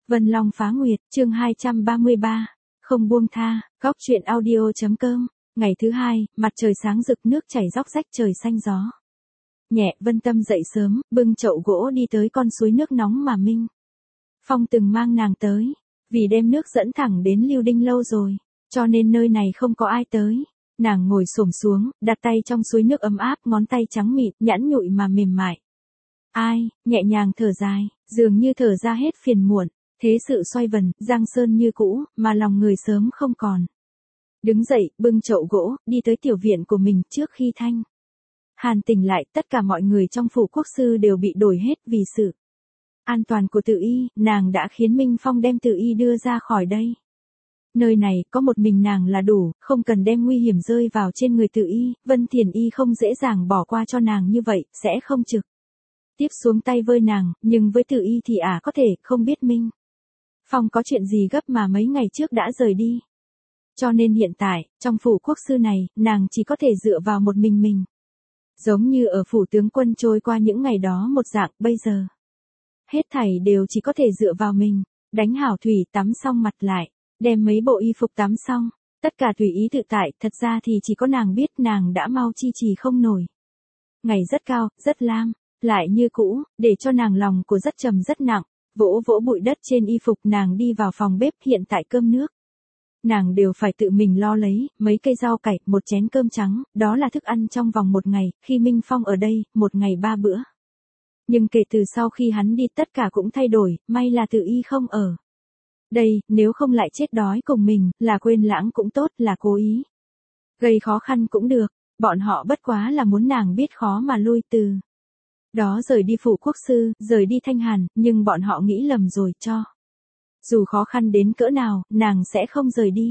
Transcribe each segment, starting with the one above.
Vân Long Phá Nguyệt, chương 233, không buông tha, góc truyện audio.com, ngày thứ hai, mặt trời sáng rực nước chảy róc rách trời xanh gió. Nhẹ, Vân Tâm dậy sớm, bưng chậu gỗ đi tới con suối nước nóng mà Minh Phong từng mang nàng tới, vì đem nước dẫn thẳng đến Lưu Đinh lâu rồi, cho nên nơi này không có ai tới. Nàng ngồi xổm xuống, đặt tay trong suối nước ấm áp, ngón tay trắng mịn, nhẵn nhụi mà mềm mại. Ai, nhẹ nhàng thở dài, dường như thở ra hết phiền muộn, thế sự xoay vần, giang sơn như cũ, mà lòng người sớm không còn. Đứng dậy, bưng chậu gỗ, đi tới tiểu viện của mình trước khi Thanh Hàn tỉnh lại, tất cả mọi người trong phủ quốc sư đều bị đổi hết vì sự an toàn của Tự Y, nàng đã khiến Minh Phong đem Tự Y đưa ra khỏi đây. Nơi này, có một mình nàng là đủ, không cần đem nguy hiểm rơi vào trên người Tự Y, Vân Thiền Y không dễ dàng bỏ qua cho nàng như vậy, sẽ không trực tiếp xuống tay với nàng, nhưng với Tự Y thì có thể, không biết Minh Phong có chuyện gì gấp mà mấy ngày trước đã rời đi. Cho nên hiện tại, trong phủ quốc sư này, nàng chỉ có thể dựa vào một mình. Giống như ở phủ tướng quân trôi qua những ngày đó một dạng, bây giờ. Hết thảy đều chỉ có thể dựa vào mình, đánh hảo thủy, tắm xong mặt lại, đem mấy bộ y phục tắm xong, tất cả tùy ý tự tại, thật ra thì chỉ có nàng biết nàng đã mau chi trì không nổi. Ngày rất cao, rất lam, lại như cũ, để cho nàng lòng của rất trầm rất nặng, vỗ vỗ bụi đất trên y phục nàng đi vào phòng bếp hiện tại cơm nước. Nàng đều phải tự mình lo lấy, mấy cây rau cải, một chén cơm trắng, đó là thức ăn trong vòng một ngày, khi Minh Phong ở đây, một ngày 3 bữa. Nhưng kể từ sau khi hắn đi tất cả cũng thay đổi, may là Tự Y không ở đây, nếu không lại chết đói cùng mình, là quên lãng cũng tốt, là cố ý gây khó khăn cũng được, bọn họ bất quá là muốn nàng biết khó mà lui từ đó rời đi phủ quốc sư, rời đi Thanh Hàn, nhưng bọn họ nghĩ lầm rồi cho. Dù khó khăn đến cỡ nào, nàng sẽ không rời đi.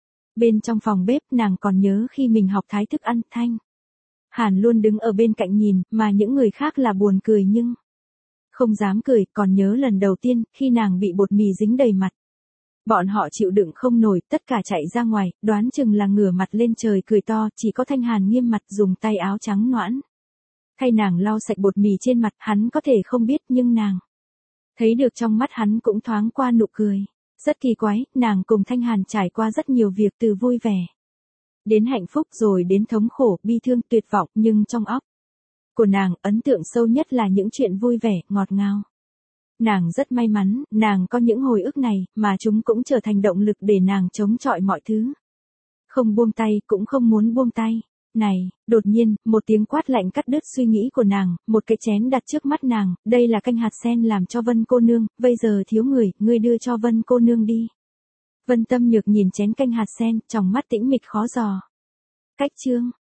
Bên trong phòng bếp nàng còn nhớ khi mình học thái thức ăn, Thanh Hàn luôn đứng ở bên cạnh nhìn, mà những người khác là buồn cười nhưng không dám cười, còn nhớ lần đầu tiên, khi nàng bị bột mì dính đầy mặt. Bọn họ chịu đựng không nổi, tất cả chạy ra ngoài, đoán chừng là ngửa mặt lên trời cười to, chỉ có Thanh Hàn nghiêm mặt dùng tay áo trắng nõn thay nàng lau sạch bột mì trên mặt, hắn có thể không biết nhưng nàng thấy được trong mắt hắn cũng thoáng qua nụ cười. Rất kỳ quái, nàng cùng Thanh Hàn trải qua rất nhiều việc từ vui vẻ đến hạnh phúc rồi đến thống khổ, bi thương, tuyệt vọng, nhưng trong óc của nàng, ấn tượng sâu nhất là những chuyện vui vẻ, ngọt ngào. Nàng rất may mắn, nàng có những hồi ức này, mà chúng cũng trở thành động lực để nàng chống chọi mọi thứ. Không buông tay, cũng không muốn buông tay. Này, đột nhiên, một tiếng quát lạnh cắt đứt suy nghĩ của nàng, một cái chén đặt trước mắt nàng, đây là canh hạt sen làm cho Vân cô nương, bây giờ thiếu người, ngươi đưa cho Vân cô nương đi. Vân Tâm Nhược nhìn chén canh hạt sen, trong mắt tĩnh mịch khó dò. Cách chương